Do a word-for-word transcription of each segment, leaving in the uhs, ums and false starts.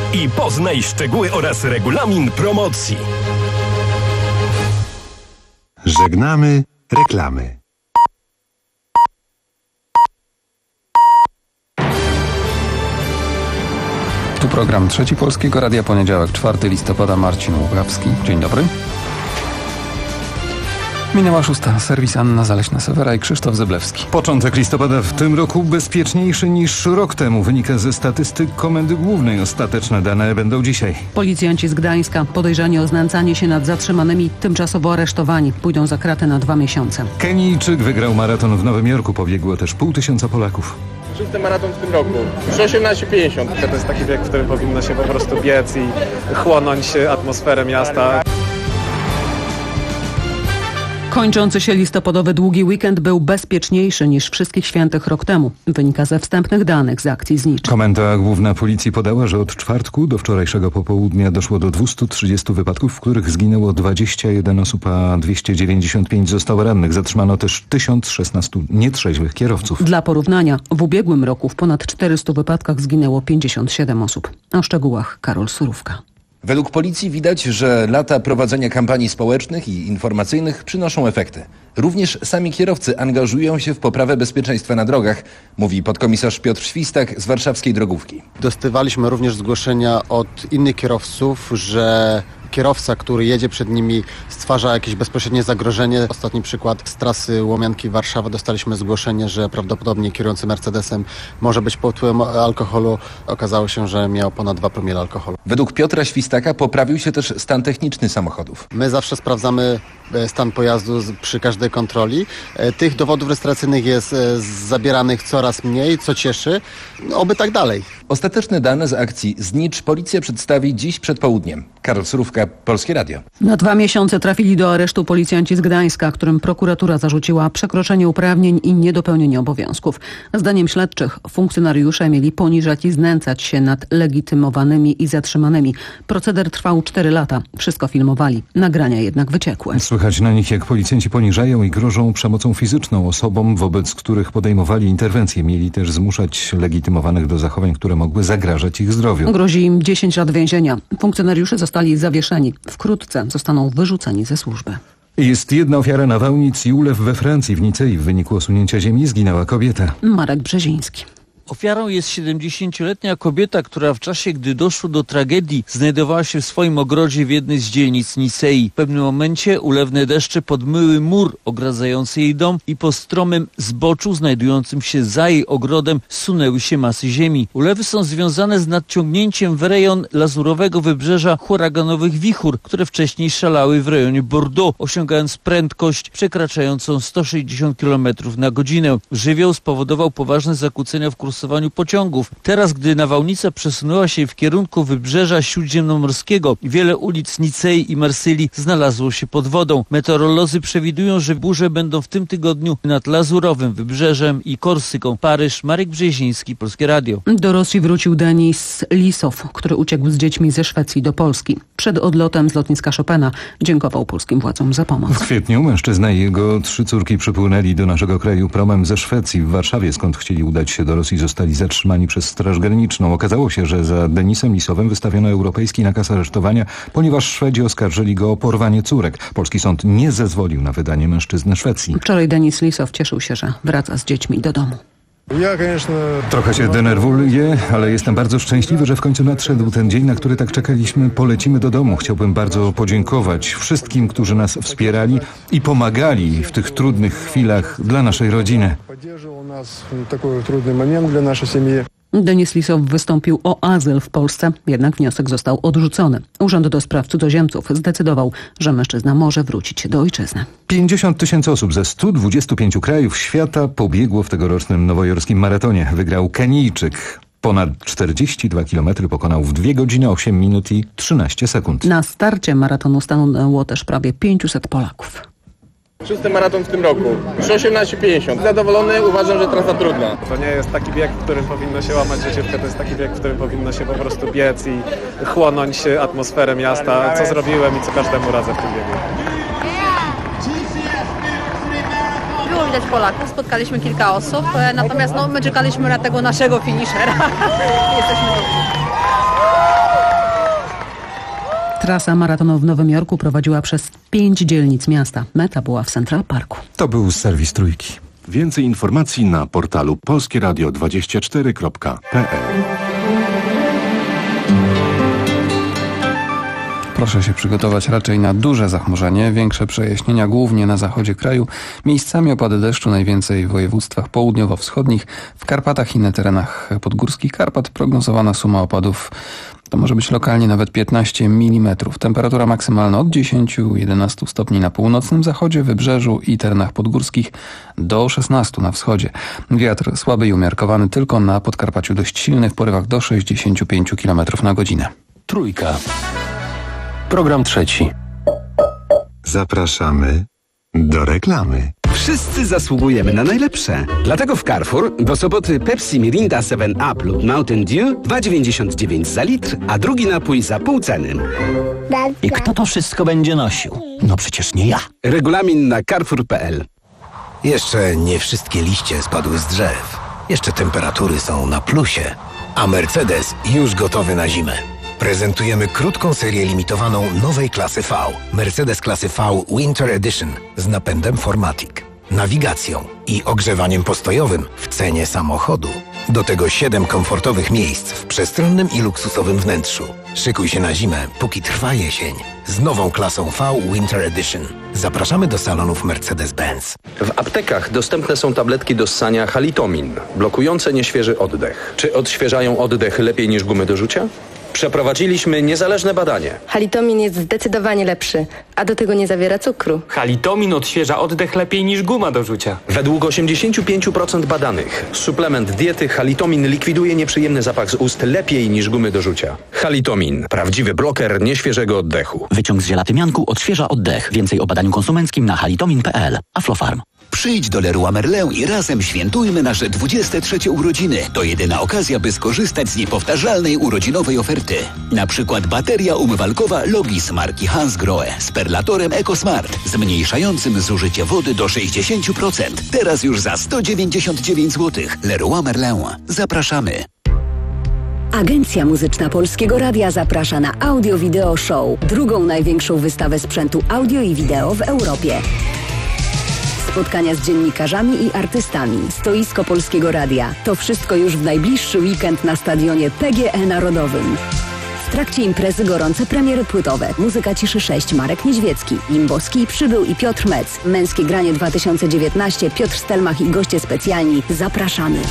i poznaj szczegóły oraz regulamin promocji. Żegnamy reklamy. Tu program Trzeci Polskiego Radia, poniedziałek, czwartego listopada, Marcin Łukawski. Dzień dobry. Minęła szósta. Serwis Anna Zaleśna-Sewera i Krzysztof Zyblewski. Początek listopada w tym roku bezpieczniejszy niż rok temu, wynika ze statystyk Komendy Głównej. Ostateczne dane będą dzisiaj. Policjanci z Gdańska, podejrzani o znęcanie się nad zatrzymanymi, tymczasowo aresztowani, pójdą za kratę na dwa miesiące. Kenijczyk wygrał maraton w Nowym Jorku, pobiegło też pół tysiąca Polaków. Szósty maraton w tym roku, już osiemnaście pięćdziesiąt. To jest taki wiek, w którym powinno się po prostu biec i chłonąć atmosferę miasta. Kończący się listopadowy długi weekend był bezpieczniejszy niż wszystkich świętych rok temu. Wynika ze wstępnych danych z akcji Znicz. Komenda Główna Policji podała, że od czwartku do wczorajszego popołudnia doszło do dwieście trzydzieści wypadków, w których zginęło dwadzieścia jeden osób, a dwieście dziewięćdziesiąt pięć zostało rannych. Zatrzymano też tysiąc szesnaście nietrzeźwych kierowców. Dla porównania, w ubiegłym roku w ponad czterystu wypadkach zginęło pięćdziesiąt siedem osób. O szczegółach Karol Surówka. Według policji widać, że lata prowadzenia kampanii społecznych i informacyjnych przynoszą efekty. Również sami kierowcy angażują się w poprawę bezpieczeństwa na drogach, mówi podkomisarz Piotr Świstak z warszawskiej Drogówki. Dostawaliśmy również zgłoszenia od innych kierowców, że kierowca, który jedzie przed nimi, stwarza jakieś bezpośrednie zagrożenie. Ostatni przykład z trasy Łomianki-Warszawa dostaliśmy zgłoszenie, że prawdopodobnie kierujący Mercedesem może być pod wpływem alkoholu. Okazało się, że miał ponad dwa promile alkoholu. Według Piotra Świstaka poprawił się też stan techniczny samochodów. My zawsze sprawdzamy stan pojazdu przy każdej kontroli. Tych dowodów rejestracyjnych jest zabieranych coraz mniej, co cieszy. Oby tak dalej. Ostateczne dane z akcji Znicz policja przedstawi dziś przed południem. Karol Surówka, Polskie Radio. Na dwa miesiące trafili do aresztu policjanci z Gdańska, którym prokuratura zarzuciła przekroczenie uprawnień i niedopełnienie obowiązków. Zdaniem śledczych funkcjonariusze mieli poniżać i znęcać się nad legitymowanymi i zatrzymanymi. Proceder trwał cztery lata. Wszystko filmowali. Nagrania jednak wyciekły. Słychać na nich, jak policjanci poniżają i grożą przemocą fizyczną osobom, wobec których podejmowali interwencje. Mieli też zmuszać legitymowanych do zachowań, które mogły zagrażać ich zdrowiu. Grozi im dziesięć lat więzienia. Funkcjonariusze zostali zawieszeni. Wkrótce zostaną wyrzuceni ze służby. Jest jedna ofiara nawałnic i ulew we Francji. W Nicei w wyniku osunięcia ziemi zginęła kobieta. Marek Brzeziński. Ofiarą jest siedemdziesięcioletnia kobieta, która w czasie, gdy doszło do tragedii, znajdowała się w swoim ogrodzie w jednej z dzielnic Nicei. W pewnym momencie ulewne deszcze podmyły mur ogradzający jej dom i po stromym zboczu znajdującym się za jej ogrodem sunęły się masy ziemi. Ulewy są związane z nadciągnięciem w rejon lazurowego wybrzeża huraganowych wichur, które wcześniej szalały w rejonie Bordeaux, osiągając prędkość przekraczającą sto sześćdziesiąt kilometrów na godzinę. Żywioł spowodował poważne zakłócenia w kursowaniu pociągów. Teraz, gdy nawałnica przesunęła się w kierunku wybrzeża śródziemnomorskiego, wiele ulic Nicei i Marsylii znalazło się pod wodą. Meteorolodzy przewidują, że burze będą w tym tygodniu nad Lazurowym Wybrzeżem i Korsyką. Paryż, Marek Brzeziński, Polskie Radio. Do Rosji wrócił Denis Lisow, który uciekł z dziećmi ze Szwecji do Polski. Przed odlotem z lotniska Chopina dziękował polskim władzom za pomoc. W kwietniu mężczyzna i jego trzy córki przypłynęli do naszego kraju promem ze Szwecji. W Warszawie, skąd chcieli udać się do Rosji, zostali zatrzymani przez Straż Graniczną. Okazało się, że za Denisem Lisowem wystawiono europejski nakaz aresztowania, ponieważ Szwedzi oskarżyli go o porwanie córek. Polski sąd nie zezwolił na wydanie mężczyzny Szwecji. Wczoraj Denis Lisow cieszył się, że wraca z dziećmi do domu. Trochę się denerwuję, ale jestem bardzo szczęśliwy, że w końcu nadszedł ten dzień, na który tak czekaliśmy. Polecimy do domu. Chciałbym bardzo podziękować wszystkim, którzy nas wspierali i pomagali w tych trudnych chwilach dla naszej rodziny. Denis Lisow wystąpił o azyl w Polsce, jednak wniosek został odrzucony. Urząd do Spraw Cudzoziemców zdecydował, że mężczyzna może wrócić do ojczyzny. pięćdziesiąt tysięcy osób ze stu dwudziestu pięciu krajów świata pobiegło w tegorocznym nowojorskim maratonie. Wygrał Kenijczyk. Ponad czterdzieści dwa kilometry pokonał w dwie godziny osiem minut i trzynaście sekund. Na starcie maratonu stanęło też prawie pięciuset Polaków. Szósty maraton w tym roku, już osiemnaście pięćdziesiąt. Zadowolony, uważam, że trasa trudna. To nie jest taki bieg, w którym powinno się łamać życiówkę, to jest taki bieg, w którym powinno się po prostu biec i chłonąć atmosferę miasta, co zrobiłem i co każdemu radzę w tym biegu. Było widać Polaków, spotkaliśmy kilka osób, natomiast no, my czekaliśmy na tego naszego finiszera. Jesteśmy dobrzy. Trasa maratonu w Nowym Jorku prowadziła przez pięć dzielnic miasta. Meta była w Central Parku. To był serwis Trójki. Więcej informacji na portalu polskie radio dwadzieścia cztery kropka p l. Proszę się przygotować raczej na duże zachmurzenie, większe przejaśnienia głównie na zachodzie kraju, miejscami opady deszczu najwięcej w województwach południowo-wschodnich, w Karpatach i na terenach podgórskich Karpat prognozowana suma opadów to może być lokalnie nawet piętnaście milimetrów. Temperatura maksymalna od dziesięciu do jedenastu stopni na północnym zachodzie, wybrzeżu i terenach podgórskich do szesnastu na wschodzie. Wiatr słaby i umiarkowany, tylko na Podkarpaciu dość silny w porywach do sześćdziesięciu pięciu kilometrów na godzinę. Trójka. Program trzeci. Zapraszamy do reklamy. Wszyscy zasługujemy na najlepsze. Dlatego w Carrefour do soboty Pepsi Mirinda seven up lub Mountain Dew dwa dziewięćdziesiąt dziewięć za litr, a drugi napój za pół ceny. I kto to wszystko będzie nosił? No przecież nie ja. Regulamin na carrefour kropka p l. Jeszcze nie wszystkie liście spadły z drzew. Jeszcze temperatury są na plusie. A Mercedes już gotowy na zimę. Prezentujemy krótką serię limitowaną nowej klasy V. Mercedes klasy V Winter Edition z napędem four matic, nawigacją i ogrzewaniem postojowym w cenie samochodu. Do tego siedem komfortowych miejsc w przestronnym i luksusowym wnętrzu. Szykuj się na zimę, póki trwa jesień. Z nową klasą V Winter Edition. Zapraszamy do salonów Mercedes-Benz. W aptekach dostępne są tabletki do ssania Halitomin, blokujące nieświeży oddech. Czy odświeżają oddech lepiej niż gumy do rzucia? Przeprowadziliśmy niezależne badanie. Halitomin jest zdecydowanie lepszy, a do tego nie zawiera cukru. Halitomin odświeża oddech lepiej niż guma do rzucia. Według osiemdziesiąt pięć procent badanych suplement diety Halitomin likwiduje nieprzyjemny zapach z ust lepiej niż gumy do rzucia. Halitomin. Prawdziwy bloker nieświeżego oddechu. Wyciąg z zielatymianku odświeża oddech. Więcej o badaniu konsumenckim na halitomin kropka p l. Aflofarm. Przyjdź do Leroy Merlin i razem świętujmy nasze dwudzieste trzecie urodziny. To jedyna okazja, by skorzystać z niepowtarzalnej urodzinowej oferty. Na przykład bateria umywalkowa Logis marki Hansgrohe z perlatorem EcoSmart, zmniejszającym zużycie wody do sześćdziesiąt procent. Teraz już za sto dziewięćdziesiąt dziewięć złotych. Leroy Merlin. Zapraszamy. Agencja Muzyczna Polskiego Radia zaprasza na Audio Video Show, drugą największą wystawę sprzętu audio i wideo w Europie. Spotkania z dziennikarzami i artystami, stoisko Polskiego Radia. To wszystko już w najbliższy weekend na stadionie P G E Narodowym. W trakcie imprezy gorące premiery płytowe. Muzyka Ciszy sześć, Marek Niedźwiecki, Limbowski, Przybył i Piotr Mec. Męskie granie dwa tysiące dziewiętnaście, Piotr Stelmach i goście specjalni. Zapraszamy.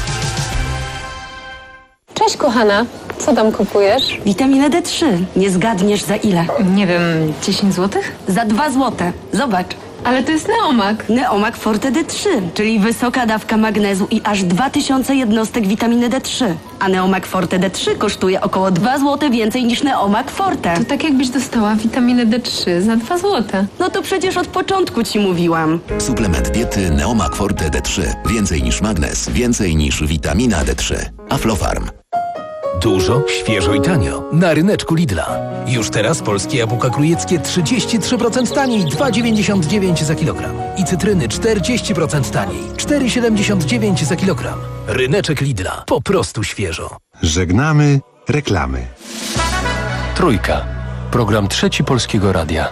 Cześć kochana, co tam kupujesz? Witaminę D trzy. Nie zgadniesz za ile? Nie wiem, dziesięć złotych? Za dwa złote. Zobacz. Ale to jest Neomak. Neomak Forte D trzy, czyli wysoka dawka magnezu i aż dwa tysiące jednostek witaminy D trzy. A Neomak Forte D trzy kosztuje około dwa złote więcej niż Neomak Forte. To tak jakbyś dostała witaminę D trzy za dwa złote. No to przecież od początku ci mówiłam. Suplement diety Neomak Forte D trzy. Więcej niż magnez, więcej niż witamina D trzy. Aflofarm. Dużo, świeżo i tanio. Na ryneczku Lidla. Już teraz polskie jabłka królewskie trzydzieści trzy procent taniej, dwa dziewięćdziesiąt dziewięć za kilogram. I cytryny czterdzieści procent taniej, cztery siedemdziesiąt dziewięć za kilogram. Ryneczek Lidla. Po prostu świeżo. Żegnamy reklamy. Trójka. Program trzeci Polskiego Radia.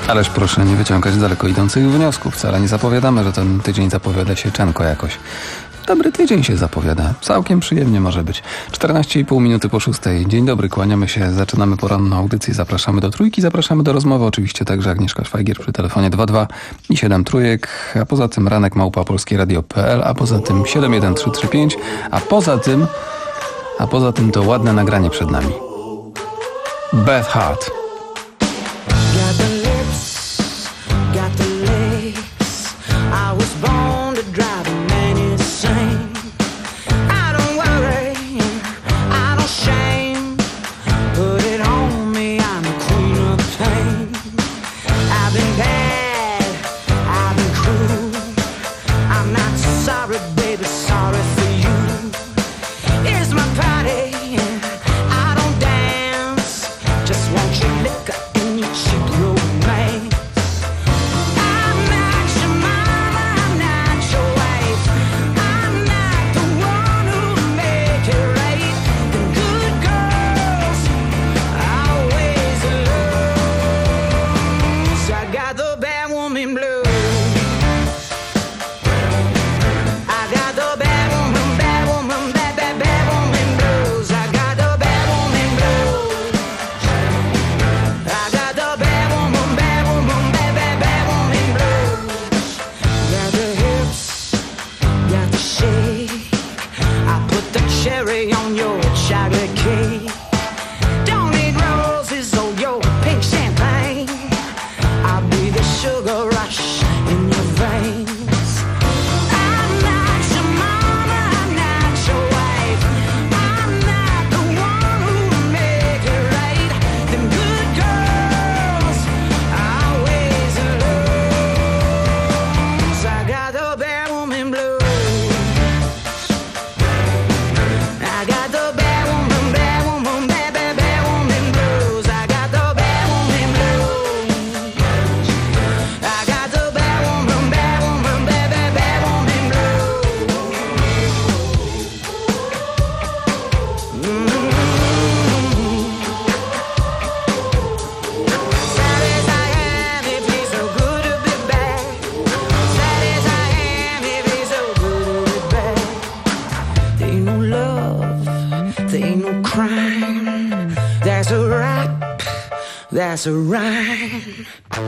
Ależ proszę nie wyciągać daleko idących wniosków. Wcale nie zapowiadamy, że ten tydzień zapowiada się czenko jakoś. Dobry tydzień się zapowiada. Całkiem przyjemnie może być. czternaście i pół minuty po szóstej. Dzień dobry, kłaniamy się. Zaczynamy poranną audycję. Zapraszamy do trójki, zapraszamy do rozmowy. Oczywiście także Agnieszka Szwajgier przy telefonie dwa dwa i siedem trójek. A poza tym ranek małpa polskie radio kropka p l, a poza tym siedem jeden trzy trzy pięć, a poza tym a poza tym to ładne nagranie przed nami. Beth Hart. That's a rhyme.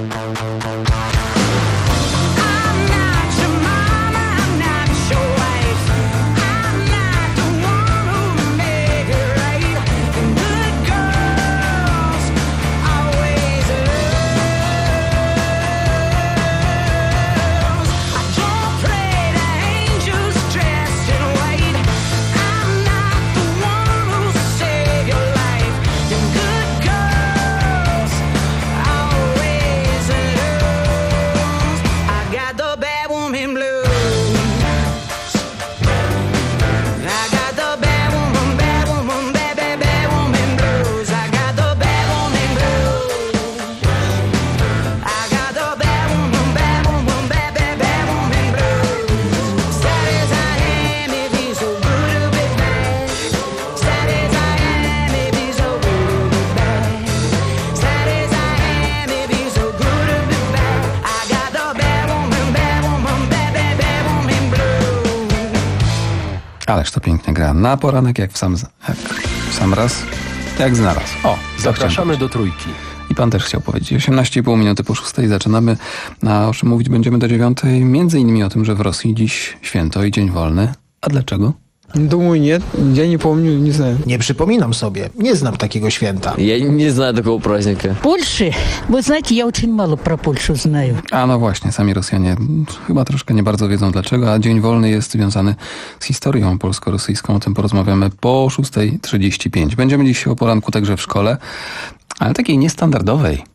Ależ to pięknie gra. Na poranek jak w sam, jak w sam raz, jak znalazł. O, zapraszamy do trójki. I pan też chciał powiedzieć. osiemnaście i pół minuty po szóstej zaczynamy. A o czym mówić będziemy do dziewiątej? Między innymi o tym, że w Rosji dziś święto i dzień wolny. A dlaczego? Думаю, нет. Я не помню, не знаю. Nie przypominam sobie. Nie znam takiego święta. Я не знаю такого праздника. Польши? Вы знаете, я очень мало про Польшу знаю. A no właśnie, sami Rosjanie chyba troszkę nie bardzo wiedzą dlaczego, a Dzień Wolny jest związany z historią polsko-rosyjską. O tym porozmawiamy po szóstej trzydzieści pięć. Będziemy dziś o poranku także w szkole, ale takiej niestandardowej.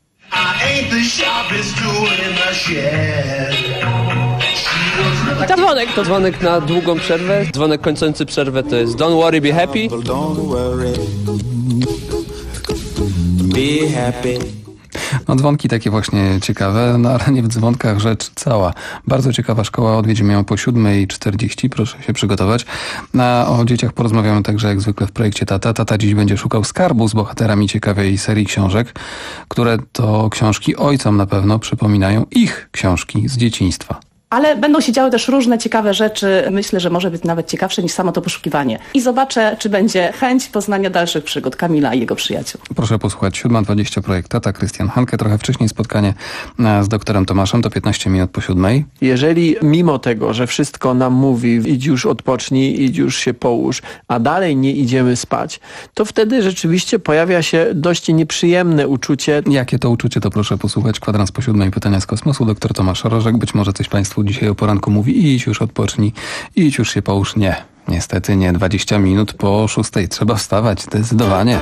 To dzwonek, to dzwonek na długą przerwę. Dzwonek kończący przerwę to jest Don't worry, be happy. Be happy. No dzwonki takie właśnie ciekawe, no ale nie w dzwonkach rzecz cała. Bardzo ciekawa szkoła, odwiedzimy ją po siódmej czterdzieści, proszę się przygotować. A o dzieciach porozmawiamy także jak zwykle w projekcie Tata. Tata dziś będzie szukał skarbu z bohaterami ciekawej serii książek, które to książki ojcom na pewno przypominają ich książki z dzieciństwa. Ale będą się działy też różne ciekawe rzeczy. Myślę, że może być nawet ciekawsze niż samo to poszukiwanie. I zobaczę, czy będzie chęć poznania dalszych przygód Kamila i jego przyjaciół. Proszę posłuchać. siódma dwadzieścia projekt Tata, Krystian Hanke. Trochę wcześniej spotkanie z doktorem Tomaszem, to piętnaście minut po siódmej. Jeżeli mimo tego, że wszystko nam mówi, idź już odpocznij, idź już się połóż, a dalej nie idziemy spać, to wtedy rzeczywiście pojawia się dość nieprzyjemne uczucie. Jakie to uczucie, to proszę posłuchać. Kwadrans po siódmej, pytania z kosmosu. Doktor Tomasz Rożek. Być może coś Państwu dzisiaj o poranku mówi, idź już odpocznij, idź już się połóż. Nie, niestety nie. dwadzieścia minut po szóstej. Trzeba wstawać, zdecydowanie.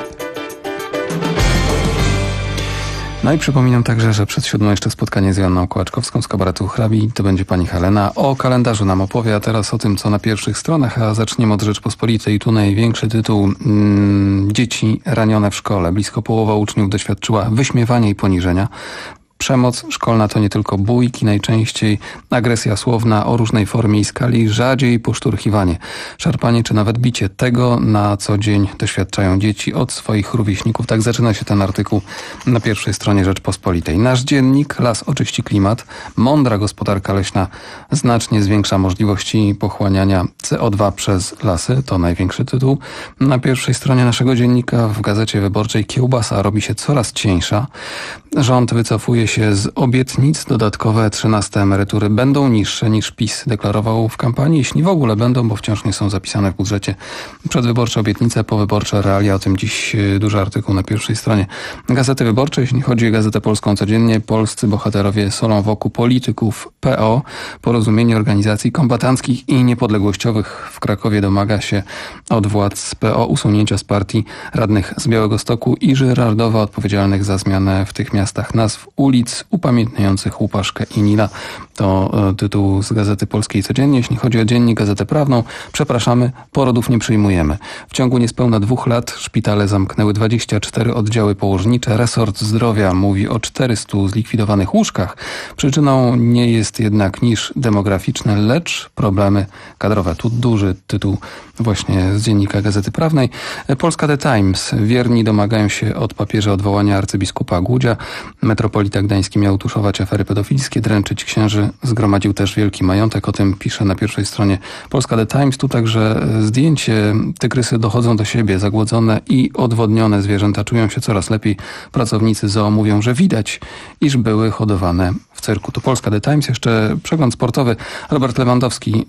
No i przypominam także, że przed siódmą jeszcze spotkanie z Joanną Kołaczkowską z kabaretu Hrabi. To będzie pani Helena. O kalendarzu nam opowie, a teraz o tym, co na pierwszych stronach, a zaczniemy od Rzeczpospolitej. Tu największy tytuł. Mm, dzieci ranione w szkole. Blisko połowa uczniów doświadczyła wyśmiewania i poniżenia. Przemoc szkolna to nie tylko bójki, najczęściej agresja słowna o różnej formie i skali, rzadziej poszturchiwanie, szarpanie czy nawet bicie. Tego na co dzień doświadczają dzieci od swoich rówieśników. Tak zaczyna się ten artykuł na pierwszej stronie Rzeczpospolitej. Nasz dziennik, las oczyści klimat, mądra gospodarka leśna znacznie zwiększa możliwości pochłaniania C O dwa przez lasy. To największy tytuł. Na pierwszej stronie naszego dziennika w Gazecie Wyborczej kiełbasa robi się coraz cieńsza. Rząd wycofuje się z obietnic. Dodatkowe trzynaste emerytury będą niższe niż PiS deklarował w kampanii, jeśli w ogóle będą, bo wciąż nie są zapisane w budżecie. Przedwyborcze obietnice, powyborcze realia. O tym dziś duży artykuł na pierwszej stronie Gazety Wyborczej. Jeśli chodzi o Gazetę Polską codziennie, polscy bohaterowie solą wokół polityków P O. Porozumienie organizacji kombatanckich i niepodległościowych w Krakowie domaga się od władz P O usunięcia z partii radnych z Białegostoku i Żyrardowa odpowiedzialnych za zmianę w tych miastach nazw ulic upamiętniających Łupaszkę i Nila. To e, tytuł z Gazety Polskiej codziennie. Jeśli chodzi o dziennik, Gazetę Prawną, przepraszamy, porodów nie przyjmujemy. W ciągu niespełna dwóch lat szpitale zamknęły dwadzieścia cztery oddziały położnicze. Resort Zdrowia mówi o czterystu zlikwidowanych łóżkach. Przyczyną nie jest jednak niż demograficzne, lecz problemy kadrowe. Tu duży tytuł właśnie z dziennika Gazety Prawnej. Polska The Times. Wierni domagają się od papieża odwołania arcybiskupa Głudzia. Metropolita Gdański miał tuszować afery pedofilskie, dręczyć księży. Zgromadził też wielki majątek. O tym pisze na pierwszej stronie Polska The Times. Tu także zdjęcie. Tygrysy dochodzą do siebie, zagłodzone i odwodnione zwierzęta czują się coraz lepiej. Pracownicy zoo mówią, że widać, iż były hodowane w cyrku. To Polska The Times. Jeszcze przegląd sportowy. Robert Lewandowski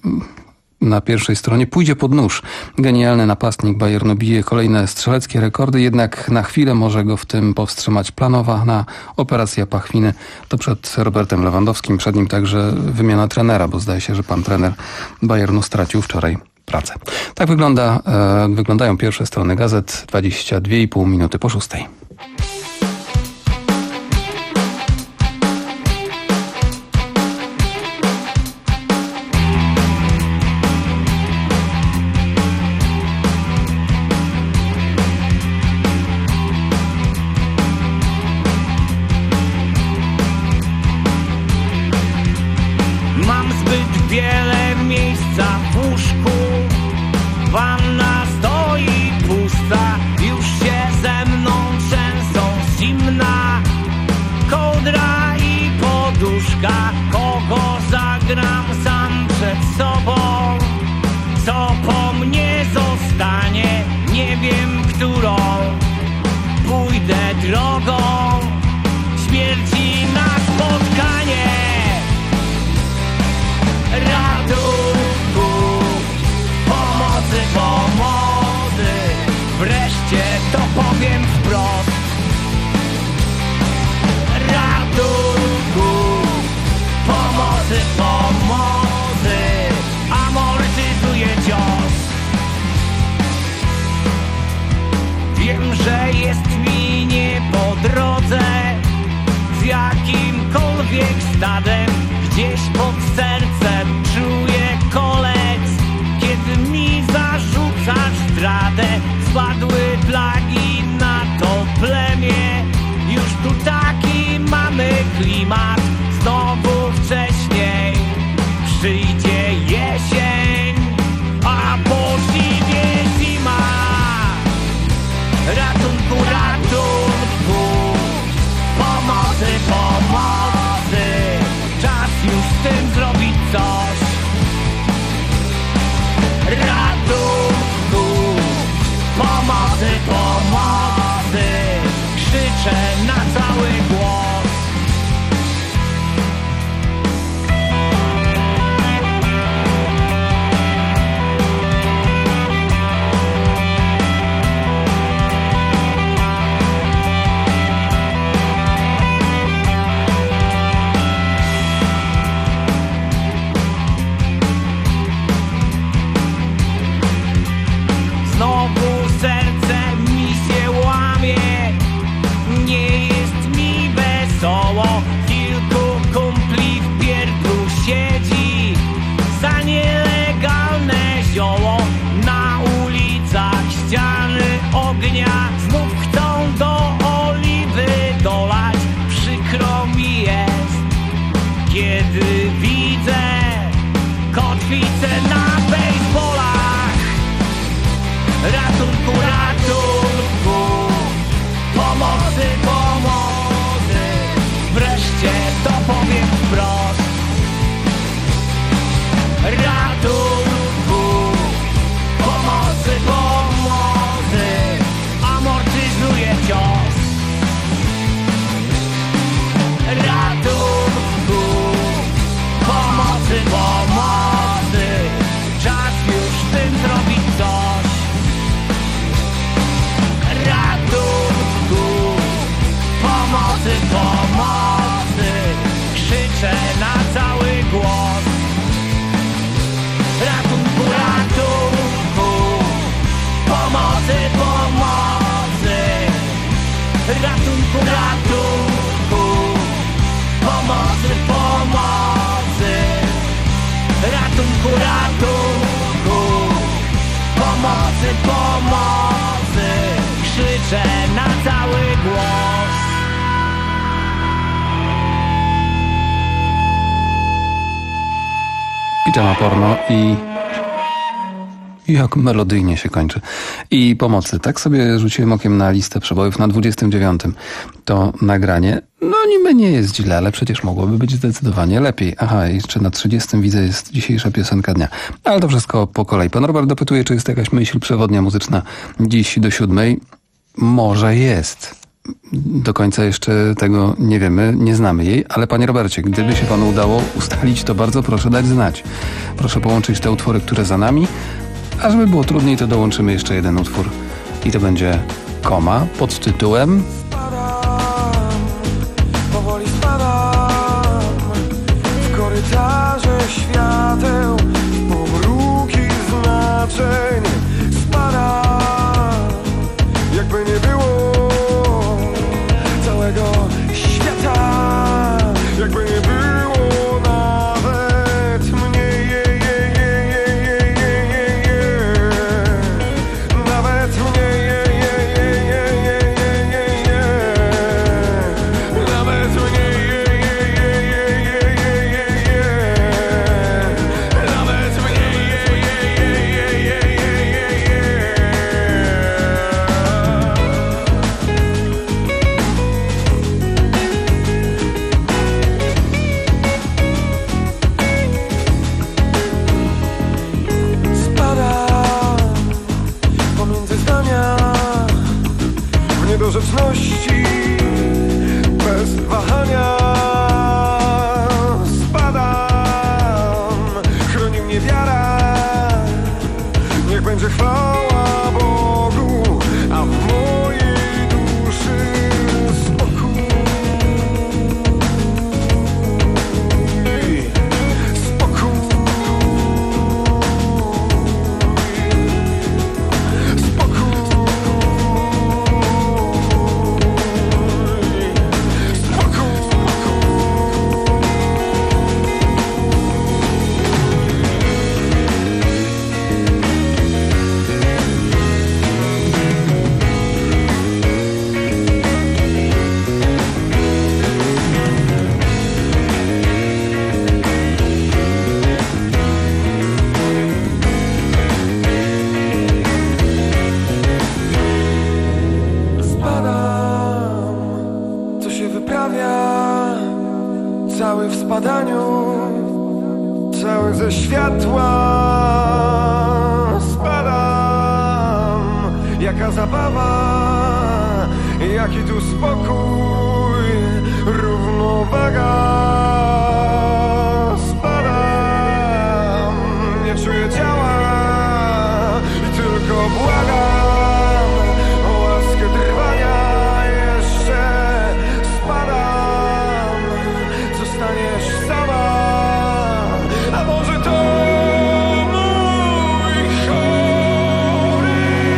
na pierwszej stronie pójdzie pod nóż. Genialny napastnik Bayernu bije kolejne strzeleckie rekordy, jednak na chwilę może go w tym powstrzymać planowana operacja pachwiny. To przed Robertem Lewandowskim, przed nim także wymiana trenera, bo zdaje się, że pan trener Bayernu stracił wczoraj pracę. Tak wygląda, e, wyglądają pierwsze strony gazet. dwadzieścia dwie i pół minuty po szóstej. Gdzieś pod sercem czuję kolec, kiedy mi zarzucasz zdradę. Spadły plagi na to plemię, już tu taki to powiem wprost. Ratunku, pomocy, pomocy, amortyzuje cios. Ratunku, pomocy, pomocy, czas już w tym zrobić coś. Ratunku, pomocy, pomocy, krzyczę na cały głos. Ratunku, ratunku, pomocy, pomocy, ratunku, ratunku, pomocy, pomocy, ratunku, ratunku, pomocy, pomocy, krzyczę na cały głos. Pijama porno i jak melodyjnie się kończy. I pomocy. Tak sobie rzuciłem okiem na listę przebojów na dwudziestym dziewiątym. To nagranie, no niby nie jest źle, ale przecież mogłoby być zdecydowanie lepiej. Aha, jeszcze na trzydziestym widzę jest dzisiejsza piosenka dnia. Ale to wszystko po kolei. Pan Robert dopytuje, czy jest jakaś myśl przewodnia muzyczna dziś do siódmej. Może jest. Do końca jeszcze tego nie wiemy, nie znamy jej, ale panie Robercie, gdyby się panu udało ustalić, to bardzo proszę dać znać. Proszę połączyć te utwory, które za nami, a żeby było trudniej, to dołączymy jeszcze jeden utwór i to będzie Koma pod tytułem Powoli spadam w korytarze świateł, pomruki znaczeń. Spadam, jakby nie było całego świata, jakby nie było nawet mnie. Je, je, je, je, je, je, je. Nawet mnie. Je, je, je, je, je, je, je. Nawet mnie. Je, je, je, je, je, je, je. Nawet mnie. Je, je, je, je, je, je, je. Spadam pomiędzy zdania w niedorzeczności bez wahania. Spadam, chroni mnie wiara, niech będzie chwała Bogu, a w mojej duszy spokój. Spokój. Cały w spadaniu, cały ze światła. Spadam, jaka zabawa, jaki tu spokój, równowaga. Spadam, nie czuję ciała i tylko błagam o łaskę trwania jeszcze. Spadam, zostaniesz sama, a może to mój chory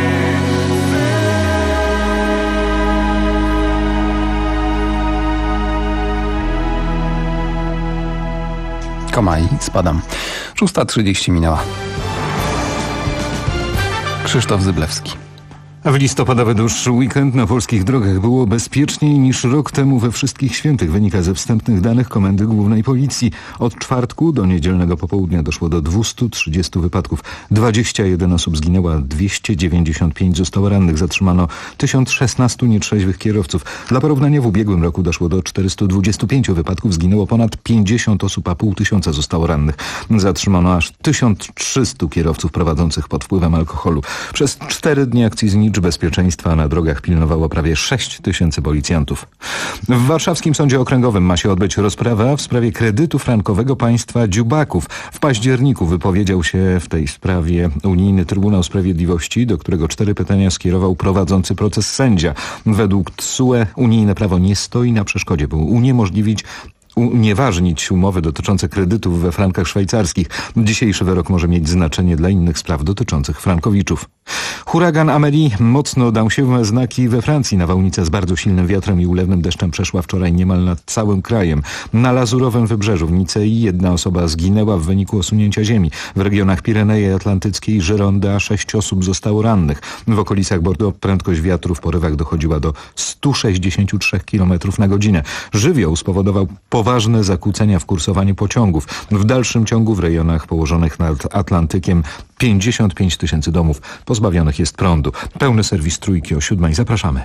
Koma i Spadam. szósta trzydzieści minęła. Krzysztof Zyblewski. A w listopadowy dłuższy weekend na polskich drogach było bezpieczniej niż rok temu we wszystkich świętych. Wynika ze wstępnych danych Komendy Głównej Policji. Od czwartku do niedzielnego popołudnia doszło do dwieście trzydzieści wypadków. dwadzieścia jeden osób zginęło, a dwieście dziewięćdziesiąt pięć zostało rannych. Zatrzymano tysiąc szesnaście nietrzeźwych kierowców. Dla porównania w ubiegłym roku doszło do czterystu dwudziestu pięciu wypadków. Zginęło ponad pięćdziesiąt osób, a pół tysiąca zostało rannych. Zatrzymano aż tysiąc trzystu kierowców prowadzących pod wpływem alkoholu. Przez cztery dni akcji znicz bezpieczeństwa na drogach pilnowało prawie sześć tysięcy policjantów. W warszawskim Sądzie Okręgowym ma się odbyć rozprawa w sprawie kredytu frankowego państwa dziubaków. W październiku wypowiedział się w tej sprawie Unijny Trybunał Sprawiedliwości, do którego cztery pytania skierował prowadzący proces sędzia. Według T S U E unijne prawo nie stoi na przeszkodzie, by uniemożliwić unieważnić umowy dotyczące kredytów we frankach szwajcarskich. Dzisiejszy wyrok może mieć znaczenie dla innych spraw dotyczących frankowiczów. Huragan Amelie mocno dał się we znaki we Francji. Nawałnica z bardzo silnym wiatrem i ulewnym deszczem przeszła wczoraj niemal nad całym krajem. Na Lazurowym Wybrzeżu w Nicei jedna osoba zginęła w wyniku osunięcia ziemi. W regionach Pirenei Atlantyckiej i Girondy sześć osób zostało rannych. W okolicach Bordeaux prędkość wiatru w porywach dochodziła do stu sześćdziesięciu trzech kilometrów na godzinę. Żywioł spowodował poważne zakłócenia w kursowaniu pociągów. W dalszym ciągu w rejonach położonych nad Atlantykiem pięćdziesiąt pięć tysięcy domów pozbawionych jest prądu. Pełny serwis Trójki o siódmej. Zapraszamy.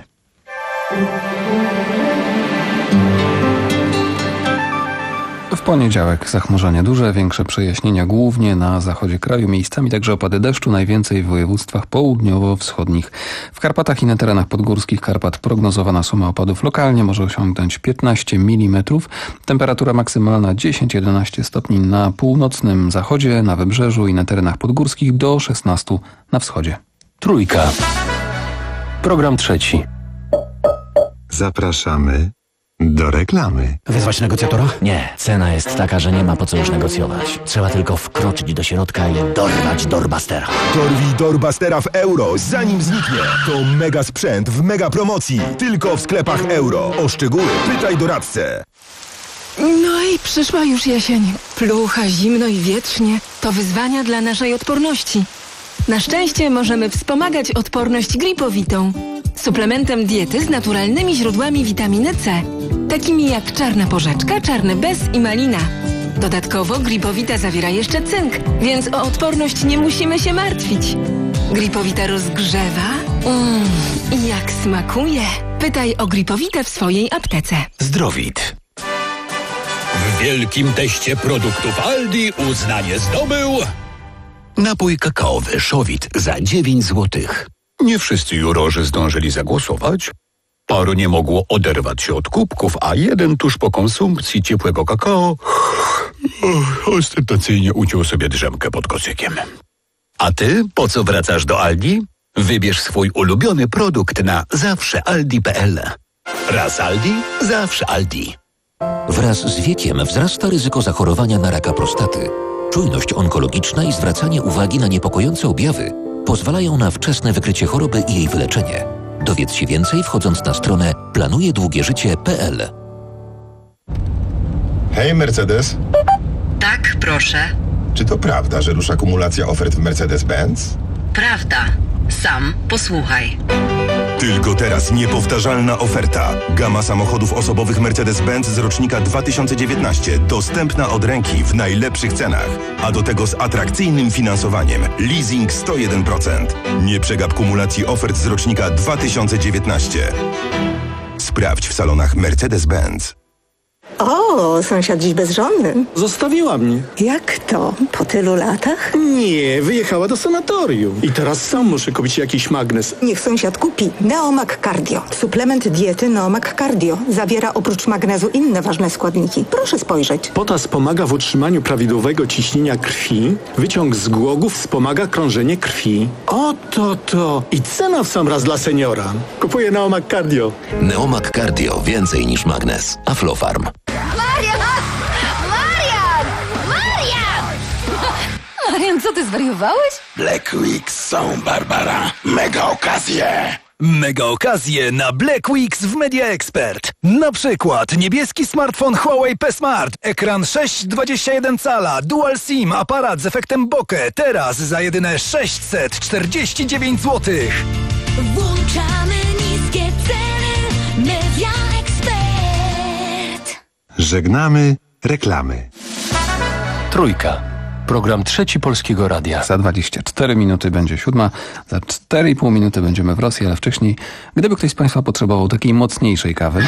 W poniedziałek zachmurzenie duże, większe przejaśnienia głównie na zachodzie kraju, miejscami także opady deszczu, najwięcej w województwach południowo-wschodnich. W Karpatach i na terenach podgórskich Karpat prognozowana suma opadów lokalnie może osiągnąć piętnaście milimetrów. Temperatura maksymalna dziesięć do jedenastu stopni na północnym zachodzie, na wybrzeżu i na terenach podgórskich do szesnastu na wschodzie. Trójka. Program trzeci. Zapraszamy do reklamy. Wezwać negocjatora? Nie. Cena jest taka, że nie ma po co już negocjować. Trzeba tylko wkroczyć do środka i dorwać Doorbustera. Dorwij Doorbustera w euro, zanim zniknie. To mega sprzęt w mega promocji. Tylko w sklepach euro. O szczegóły pytaj doradcę. No i przyszła już jesień. Plucha, zimno i wietrznie. To wyzwania dla naszej odporności. Na szczęście możemy wspomagać odporność gripowitą. Suplementem diety z naturalnymi źródłami witaminy C, takimi jak czarna porzeczka, czarny bez i malina. Dodatkowo gripowita zawiera jeszcze cynk, więc o odporność nie musimy się martwić. Gripowita rozgrzewa. Mmm, i jak smakuje. Pytaj o gripowitę w swojej aptece. Zdrowit. W wielkim teście produktów Aldi uznanie zdobył napój kakaowy Szowit za dziewięć złotych. Nie wszyscy jurorzy zdążyli zagłosować. Paru nie mogło oderwać się od kubków, a jeden tuż po konsumpcji ciepłego kakao oh, ostentacyjnie uciął sobie drzemkę pod kocykiem. A ty po co wracasz do Aldi? Wybierz swój ulubiony produkt na zawsze aldi kropka p l. Raz Aldi, zawsze Aldi. Wraz z wiekiem wzrasta ryzyko zachorowania na raka prostaty. Czujność onkologiczna i zwracanie uwagi na niepokojące objawy pozwalają na wczesne wykrycie choroby i jej wyleczenie. Dowiedz się więcej wchodząc na stronę planuje długie życie kropka p l. Hej, Mercedes. Tak, proszę. Czy to prawda, że rusza kumulacja ofert w Mercedes-Benz? Prawda. Sam posłuchaj. Tylko teraz niepowtarzalna oferta. Gama samochodów osobowych Mercedes-Benz z rocznika dwa tysiące dziewiętnastego. Dostępna od ręki w najlepszych cenach. A do tego z atrakcyjnym finansowaniem. Leasing sto jeden procent. Nie przegap kumulacji ofert z rocznika dwa tysiące dziewiętnastego. Sprawdź w salonach Mercedes-Benz. O, sąsiad dziś bezżonny. Zostawiła mnie. Jak to? Po tylu latach? Nie, wyjechała do sanatorium. I teraz sam muszę kupić jakiś magnes. Niech sąsiad kupi Neomag Cardio. Suplement diety Neomag Cardio. Zawiera oprócz magnezu inne ważne składniki. Proszę spojrzeć. Potas pomaga w utrzymaniu prawidłowego ciśnienia krwi. Wyciąg z głogów wspomaga krążenie krwi. Oto to. I cena w sam raz dla seniora. Kupuję Neomag Cardio. Neomag Cardio. Więcej niż magnes. Aflofarm. Marian! Marian! Marian! Marian, co ty zwariowałeś? Black Weeks są, Barbara. Mega okazje. Mega okazje na Black Weeks w Media Expert. Na przykład niebieski smartfon Huawei P Smart, ekran sześć przecinek dwadzieścia jeden cala, dual SIM, aparat z efektem bokeh. Teraz za jedyne sześćset czterdzieści dziewięć złotych. Włączamy niskie ceny. Media Expert. Żegnamy reklamy. Trójka. Program Trzeci Polskiego Radia. Za dwadzieścia cztery minuty będzie siódma, za cztery i pół minuty będziemy w Rosji, ale wcześniej, gdyby ktoś z Państwa potrzebował takiej mocniejszej kawy...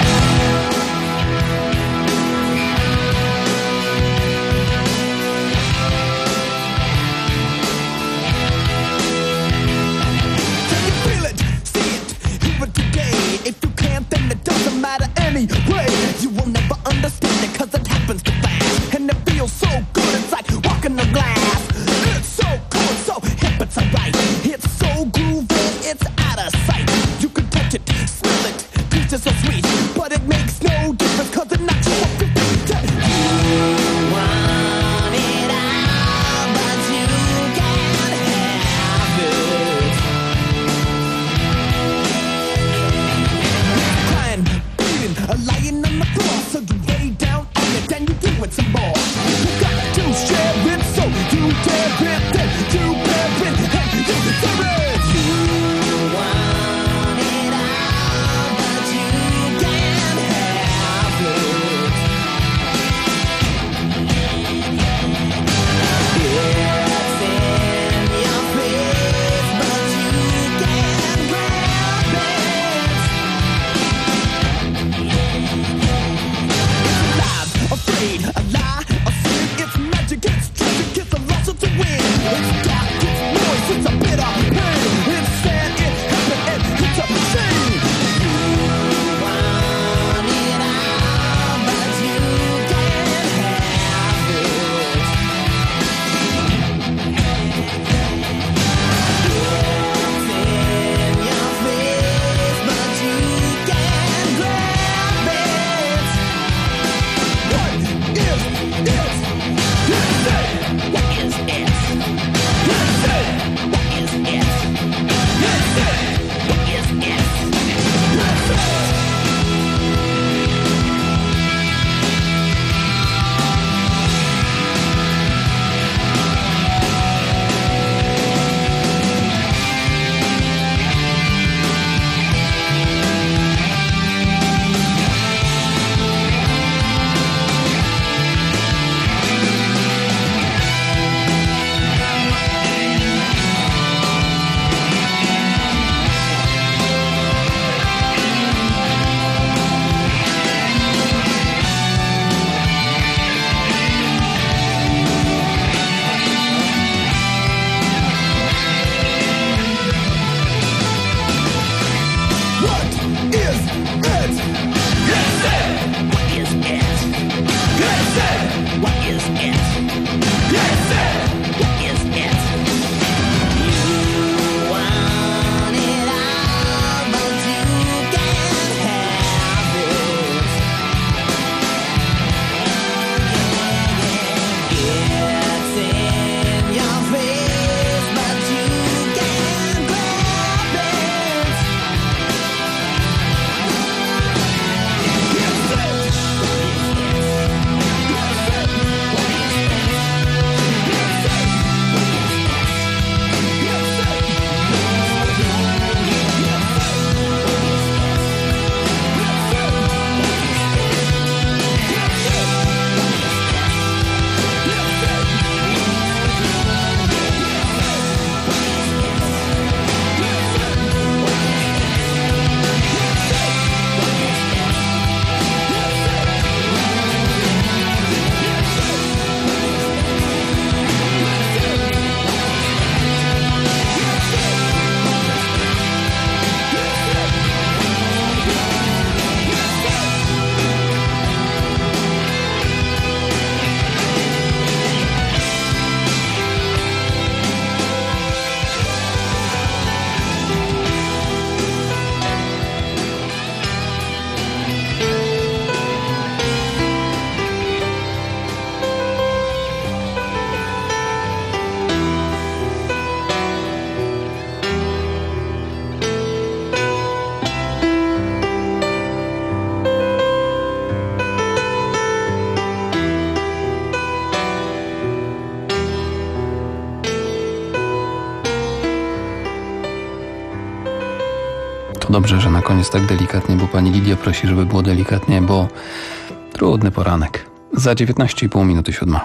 To dobrze, że na koniec tak delikatnie, bo pani Lidia prosi, żeby było delikatnie, bo trudny poranek. Za dziewiętnaście i pół minuty siódma.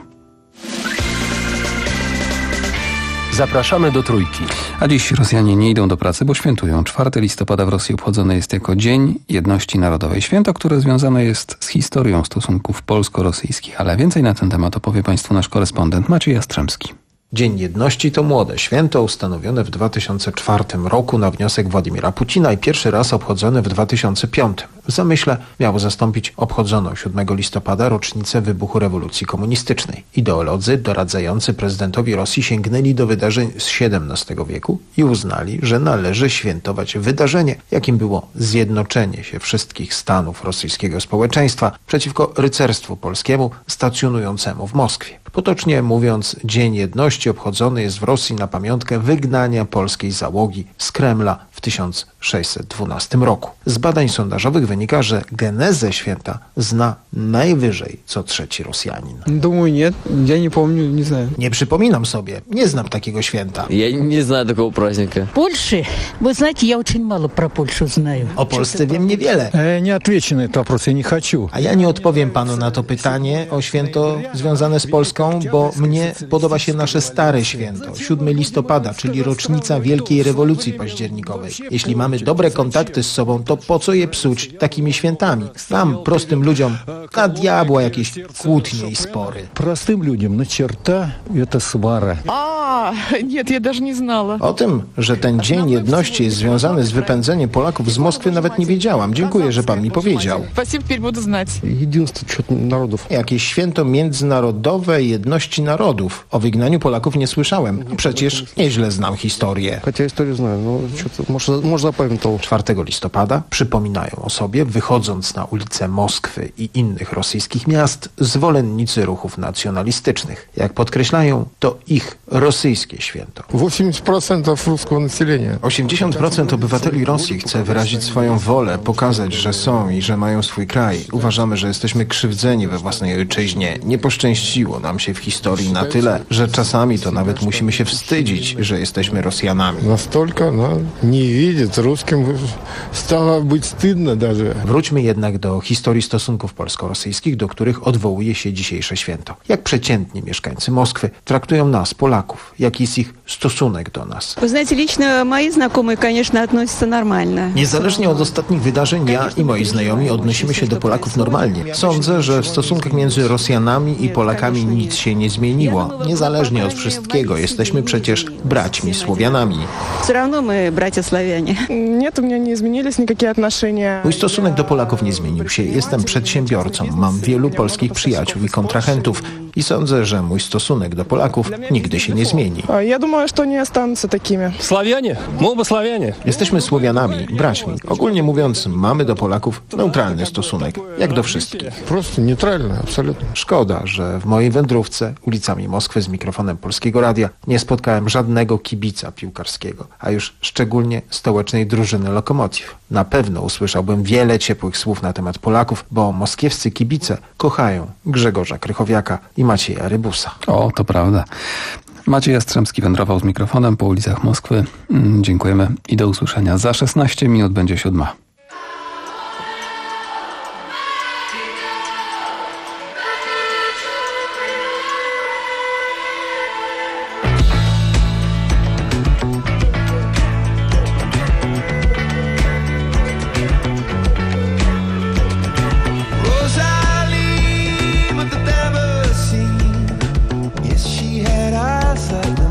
Zapraszamy do Trójki. A dziś Rosjanie nie idą do pracy, bo świętują. czwartego listopada w Rosji obchodzony jest jako Dzień Jedności Narodowej. Święto, które związane jest z historią stosunków polsko-rosyjskich. Ale więcej na ten temat opowie Państwu nasz korespondent Maciej Jastrzębski. Dzień Jedności to młode święto ustanowione w dwa tysiące czwartym roku na wniosek Władimira Putina i pierwszy raz obchodzone w dwa tysiące piątym. W zamyśle miało zastąpić obchodzoną siódmego listopada rocznicę wybuchu rewolucji komunistycznej. Ideolodzy doradzający prezydentowi Rosji sięgnęli do wydarzeń z siedemnastego wieku i uznali, że należy świętować wydarzenie, jakim było zjednoczenie się wszystkich stanów rosyjskiego społeczeństwa przeciwko rycerstwu polskiemu stacjonującemu w Moskwie. Potocznie mówiąc, Dzień Jedności obchodzony jest w Rosji na pamiątkę wygnania polskiej załogi z Kremla w tysiąc sześćset dwunastym roku. Z badań sondażowych wynika, że genezę święta zna najwyżej co trzeci Rosjanin. Думаю, нет. Я не помню, не знаю. Nie przypominam sobie, nie znam takiego święta. Я не знаю такого праздника. Польши? Вы знаете, я очень мало про Польшу знаю. O Polsce wiem niewiele. Не отвечу на этот вопрос, я не хочу. A ja nie odpowiem panu na to pytanie o święto związane z Polską, bo mnie podoba się nasze stare święto, siódmego listopada, czyli rocznica Wielkiej Rewolucji Październikowej. Jeśli mamy dobre kontakty z sobą, to po co je psuć takimi świętami? Nam, prostym ludziom, na diabła jakieś kłótnie i spory. Простым людям на черта это свара. А, нет, я даже не знала. O tym, że ten Dzień Jedności jest związany z wypędzeniem Polaków z Moskwy, nawet nie wiedziałam. Dziękuję, że pan mi powiedział. Спасибо, теперь буду знать. Единство народов. Jakieś święto międzynarodowe jedności narodów. O wygnaniu Polaków nie słyszałem. Przecież nieźle znam historię. Хотя историю знаю, но что-то, может, может, запамятовал. czwartego listopada przypominają o sobie, wychodząc na ulice Moskwy i innych rosyjskich miast, zwolennicy ruchów nacjonalistycznych. Jak podkreślają, to ich rosyjskie święto. osiemdziesiąt procent ruskiego naселения. osiemdziesiąt procent obywateli Rosji chce wyrazić swoją wolę, pokazać, że są i że mają swój kraj. Uważamy, że jesteśmy krzywdzeni we własnej ojczyźnie. Nie poszczęściło nam się w historii na tyle, że czasami to nawet musimy się wstydzić, że jesteśmy Rosjanami. Настолько, no, nie widzieć ruskim stało być wstydno даже. Wróćmy jednak do historii stosunków polsko-rosyjskich, do których odwołuje się dzisiejsze święto. Jak przeciętni mieszkańcy Moskwy traktują nas, Polaków? Jaki jest ich stosunek do nas? Вы знаете, лично мои знакомые, конечно, относятся нормально. Niezależnie od ostatnich wydarzeń, ja i moi znajomi odnosimy się do Polaków normalnie. Sądzę, że w stosunkach między Rosjanami i Polakami nic się nie zmieniło. Niezależnie od wszystkiego, jesteśmy przecież braćmi Słowianami. Все равно мы братья-славяне. Нет, у меня не изменились никакие отношения. Mój stosunek do Polaków nie zmienił się. Jestem przedsiębiorcą, mam wielu polskich przyjaciół i kontrahentów i sądzę, że mój stosunek do Polaków nigdy się nie zmieni. Я думаю, что они останутся такими. Słowianie, мы оба славяне. Jesteśmy Słowianami, braćmi. Ogólnie mówiąc, mamy do Polaków neutralny stosunek, jak do wszystkich. Просто нейтрально, абсолютно. Szkoda, że w mojej wędrówce ulicami Moskwy z mikrofonem Polskiego Radia nie spotkałem żadnego kibica piłkarskiego, a już szczególnie stołecznej drużyny Lokomotiv. Na pewno usłyszałbym wiele ciepłych słów na temat Polaków, bo moskiewscy kibice kochają Grzegorza Krychowiaka i Macieja Rybusa. O, to prawda. Maciej Jastrzębski wędrował z mikrofonem po ulicach Moskwy. Mm, dziękujemy i do usłyszenia. Za szesnaście minut będzie siódma.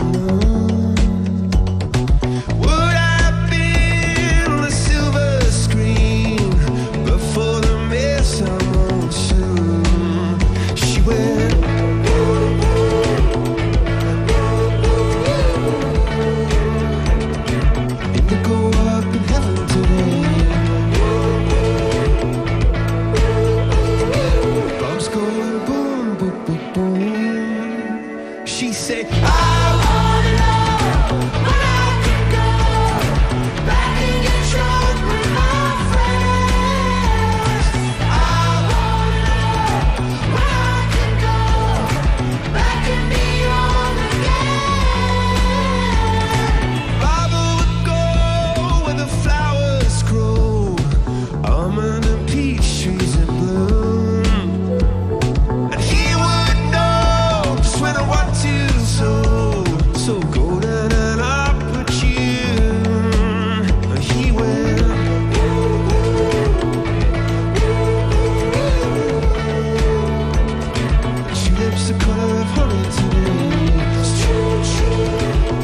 Would I build a silver What's the color of honey today? It's choo choo.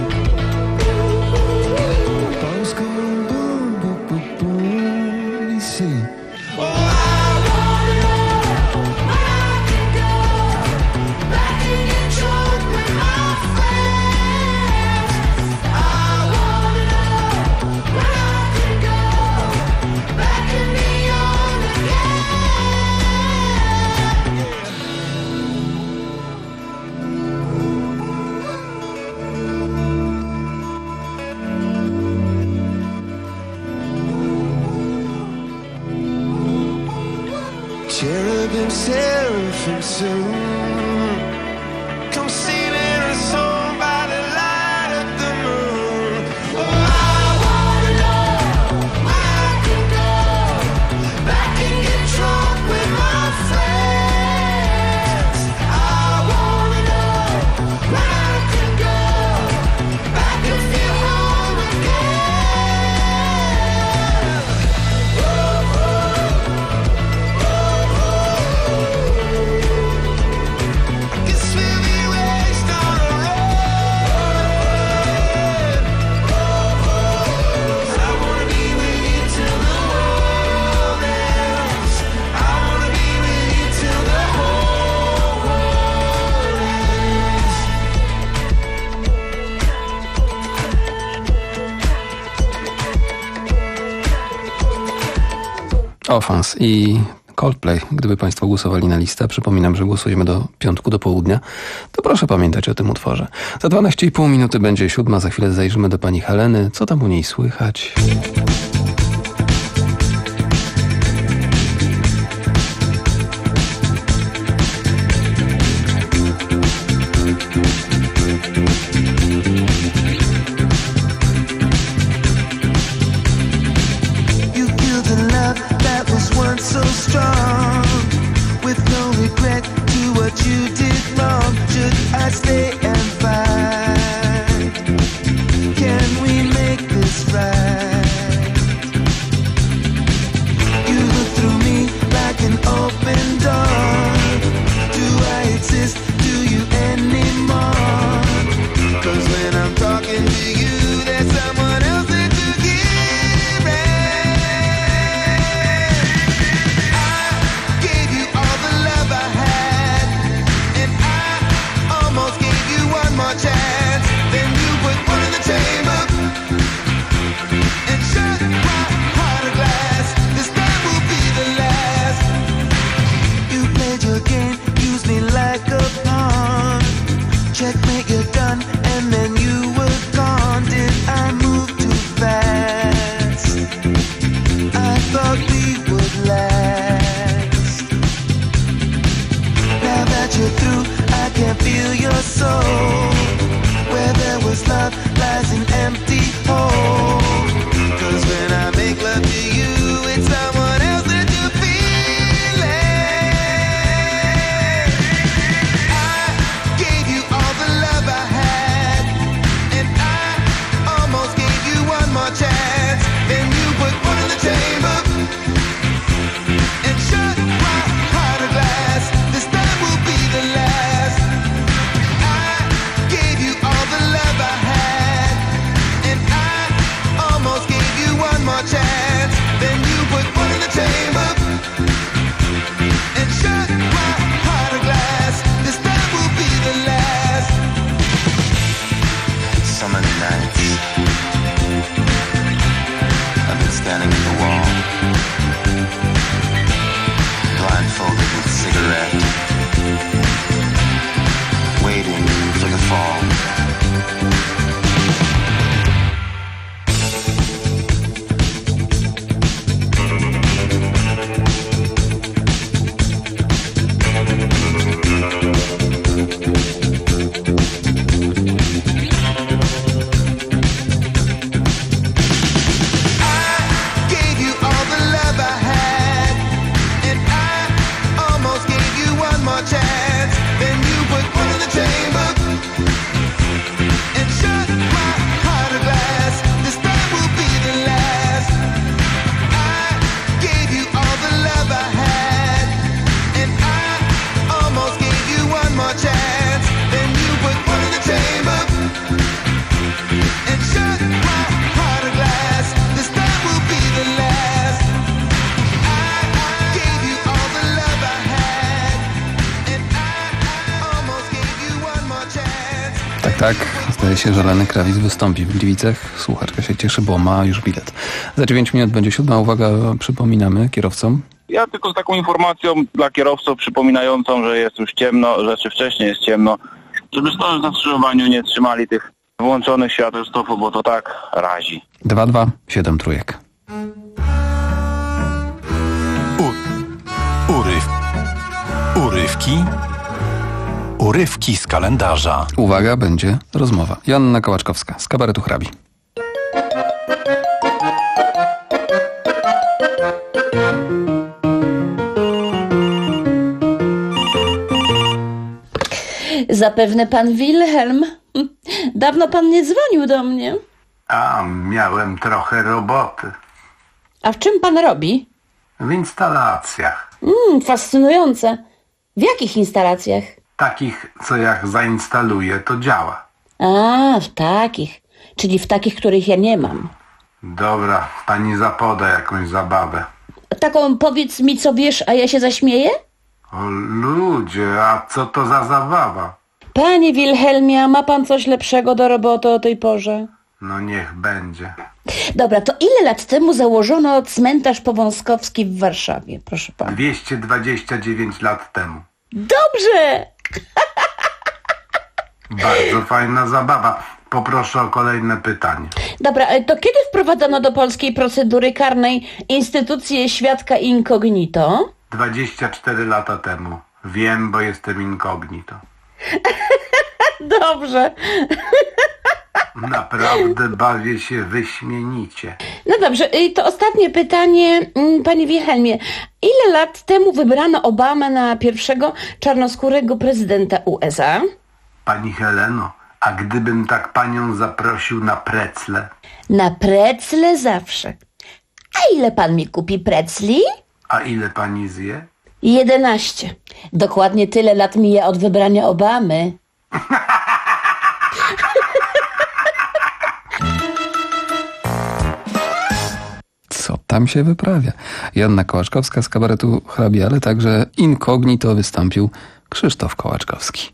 Bones going boom, boom, boom, boom. You see. Oh, I wanna know where I can go. Back and get drunk with my friends. I wanna know where I can go. Back and be young again. Cherubim, seraphim soon. Come singing a song by the light of the moon. Oh, I wanna know where I can go. Back and get drunk with my friends. I wanna know where I can go. Back and feel home again. Guess we'll be raised on a road. I wanna be with you till the world ends. I wanna be with you till the whole world ends. Offense i Coldplay. Gdyby Państwo głosowali na listę, przypominam, że głosujemy do piątku do południa, to proszę pamiętać o tym utworze. Za dwanaście i pół minuty będzie siódma, za chwilę zajrzymy do pani Heleny. Co tam u niej słychać? You killed the love that was once so strong, with no regret to what you did wrong. Should I stay and fight? Can we make this right? You look through me like an open door. Do I exist to you anymore? 'Cause when I'm talking to you, there's someone else that you give it. I gave you all the love I had, and I almost gave you one more chance. Then you put one in the chamber and shut my heart of glass. This time will be the last. You played your game, used me like a pawn. Checkmate, you're done, and then you were gone. Did I move too fast? I thought we would last. Now that you're through, I can feel your soul. Where there was love lies an empty hole. 'Cause when I make love to you, it's someone else that you're feeling. I gave you all the love I had, and I almost gave you one more chance. Then you put one in the chamber and shut my heart of glass. This time will be the last. I gave you all the love I had, and I Tak, zdaje się, że Lenny Kravitz wystąpi w Gliwicach. Słuchaczka się cieszy, bo ma już bilet. Za dziewięć minut będzie siódma. Uwaga, przypominamy kierowcom. Ja tylko z taką informacją dla kierowców przypominającą, że jest już ciemno, że czy wcześniej jest ciemno, żeby stojąc na skrzyżowaniu nie trzymali tych włączonych świateł stopu, bo to tak razi. dwa dwa siedem trójek. U- uryw. Urywki. Urywki z kalendarza. Uwaga, będzie rozmowa. Joanna Kołaczkowska z kabaretu Hrabi. Zapewne pan Wilhelm. Dawno pan nie dzwonił do mnie. A, miałem trochę roboty. A w czym pan robi? W instalacjach. Mm, fascynujące. W jakich instalacjach? Takich, co jak zainstaluję, to działa. A, w takich. Czyli w takich, których ja nie mam. Dobra, pani zapoda jakąś zabawę. Taką powiedz mi, co wiesz, a ja się zaśmieję? O ludzie, a co to za zabawa? Panie Wilhelmie, a ma pan coś lepszego do roboty o tej porze? No niech będzie. Dobra, to ile lat temu założono cmentarz powązkowski w Warszawie, proszę pana? dwieście dwadzieścia dziewięć lat temu. Dobrze! Bardzo fajna zabawa. Poproszę o kolejne pytanie. Dobra, to kiedy wprowadzono do polskiej procedury karnej instytucję świadka incognito? dwadzieścia cztery lata temu. Wiem, bo jestem incognito. Dobrze. Naprawdę bawię się wyśmienicie. No dobrze, to ostatnie pytanie, panie Wilhelmie. Ile lat temu wybrano Obamę na pierwszego czarnoskórego prezydenta U S A? Pani Heleno, a gdybym tak panią zaprosił na precle? Na precle zawsze. A ile pan mi kupi precli? A ile pani zje? Jedenaście. Dokładnie tyle lat mija od wybrania Obamy. Co tam się wyprawia? Joanna Kołaczkowska z kabaretu Hrabi, ale także incognito wystąpił Krzysztof Kołaczkowski.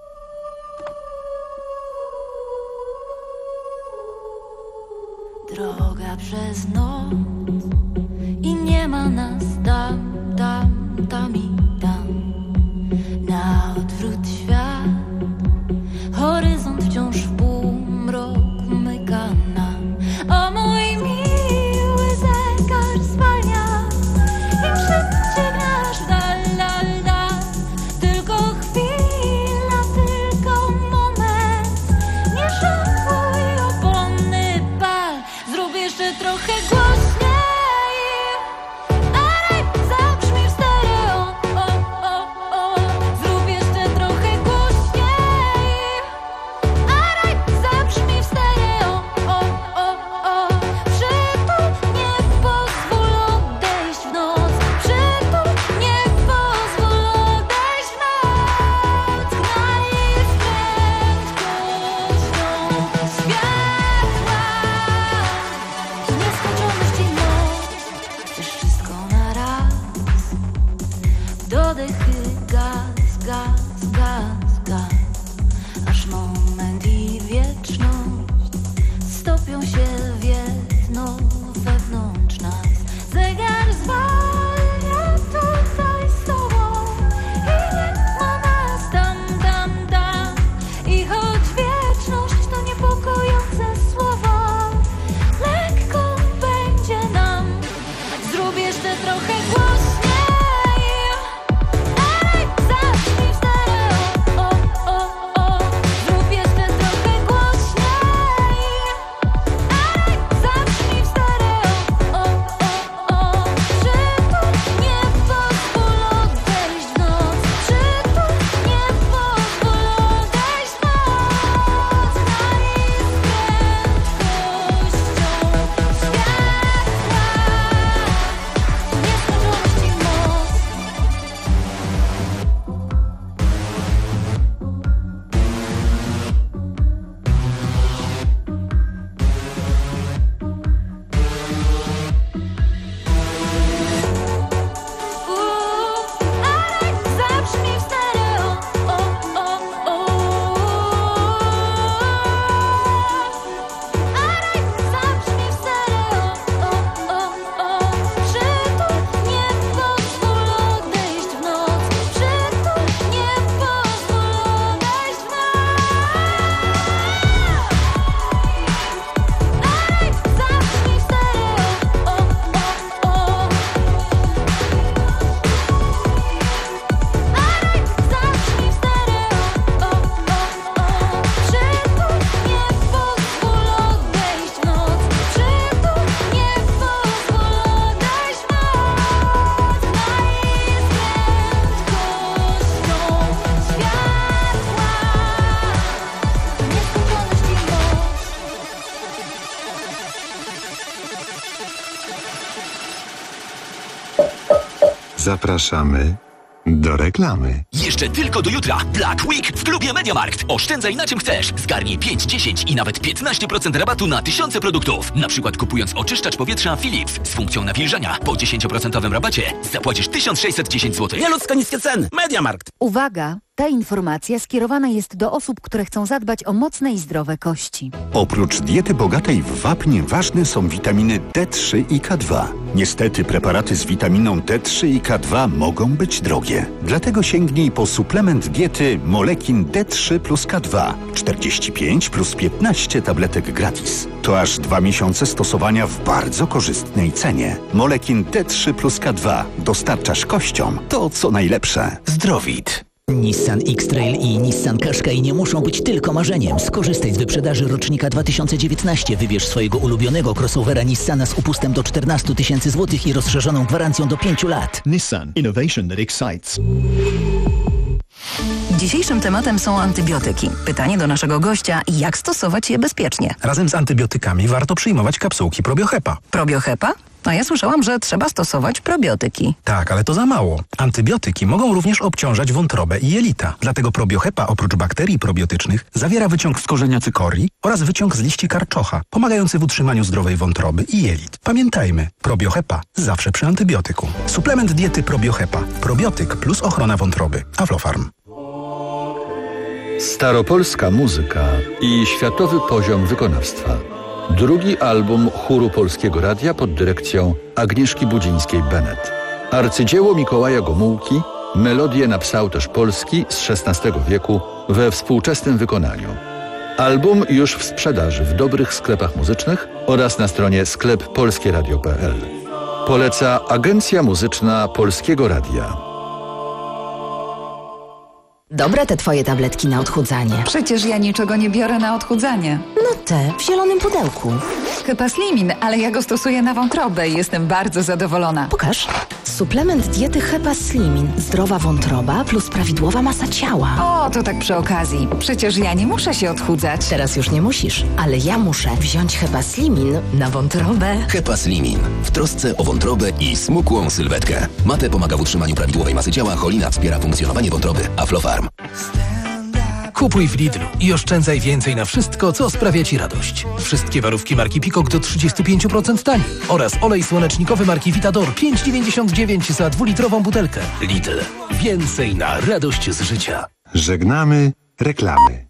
Droga przez noc i nie ma nas tam, tam, tam i tam. Na odwrót świat, horyzont wciąż w półmroku myka nam. O mój miły zegar zwalnia, im szybciej nasz dal, dal, dal. Tylko chwila, tylko moment, nie żałuj opony pal. Zrób jeszcze trochę głośniej, a Zapraszamy do reklamy. Jeszcze tylko do jutra. Black Week w klubie MediaMarkt. Oszczędzaj na czym chcesz. Zgarnij pięć, dziesięć i nawet piętnaście procent rabatu na tysiące produktów. Na przykład kupując oczyszczacz powietrza Philips z funkcją nawilżania po dziesięć procent rabacie zapłacisz tysiąc sześćset dziesięć złotych. Nieludzko niskie ceny. MediaMarkt. Uwaga! Ta informacja skierowana jest do osób, które chcą zadbać o mocne i zdrowe kości. Oprócz diety bogatej w wapnie ważne są witaminy D trzy i K dwa. Niestety preparaty z witaminą D trzy i K dwa mogą być drogie. Dlatego sięgnij po suplement diety Molekin D trzy plus K dwa. czterdzieści pięć plus piętnaście tabletek gratis. To aż dwa miesiące stosowania w bardzo korzystnej cenie. Molekin D trzy plus K dwa. Dostarczasz kościom to, co najlepsze. Zdrowit. Nissan X-Trail i Nissan Qashqai nie muszą być tylko marzeniem. Skorzystaj z wyprzedaży rocznika dwa tysiące dziewiętnaście. Wybierz swojego ulubionego crossovera Nissana z upustem do czternaście tysięcy złotych i rozszerzoną gwarancją do pięciu lat. Nissan. Innovation that excites. Dzisiejszym tematem są antybiotyki. Pytanie do naszego gościa, jak stosować je bezpiecznie? Razem z antybiotykami warto przyjmować kapsułki Probiohepa. Probiohepa? A ja słyszałam, że trzeba stosować probiotyki. Tak, ale to za mało. Antybiotyki mogą również obciążać wątrobę i jelita. Dlatego Probiohepa oprócz bakterii probiotycznych zawiera wyciąg z korzenia cykorii oraz wyciąg z liści karczocha, pomagający w utrzymaniu zdrowej wątroby i jelit. Pamiętajmy, Probiohepa zawsze przy antybiotyku. Suplement diety Probiohepa. Probiotyk plus ochrona wątroby. Aflofarm. Staropolska muzyka i światowy poziom wykonawstwa. Drugi album chóru Polskiego Radia pod dyrekcją Agnieszki Budzińskiej-Bennett. Arcydzieło Mikołaja Gomułki, melodie napisał też Polski z szesnastego wieku we współczesnym wykonaniu. Album już w sprzedaży w dobrych sklepach muzycznych oraz na stronie sklep polskie radio kropka p l. Poleca Agencja Muzyczna Polskiego Radia. Dobre te twoje tabletki na odchudzanie. Przecież ja niczego nie biorę na odchudzanie. No te, w zielonym pudełku. Chyba Slimin, ale ja go stosuję na wątrobę i jestem bardzo zadowolona. Pokaż. Suplement diety Hepa Slimin. Zdrowa wątroba plus prawidłowa masa ciała. O, to tak przy okazji. Przecież ja nie muszę się odchudzać. Teraz już nie musisz, ale ja muszę wziąć Hepa Slimin na wątrobę. Hepa Slimin. W trosce o wątrobę i smukłą sylwetkę. Mate pomaga w utrzymaniu prawidłowej masy ciała, cholina wspiera funkcjonowanie wątroby. Aflofarm. Kupuj w Lidlu i oszczędzaj więcej na wszystko, co sprawia Ci radość. Wszystkie warówki marki Peacock do trzydzieści pięć procent taniej oraz olej słonecznikowy marki Vitador pięć dziewięćdziesiąt dziewięć za dwulitrową butelkę. Lidl. Więcej na radość z życia. Żegnamy reklamy.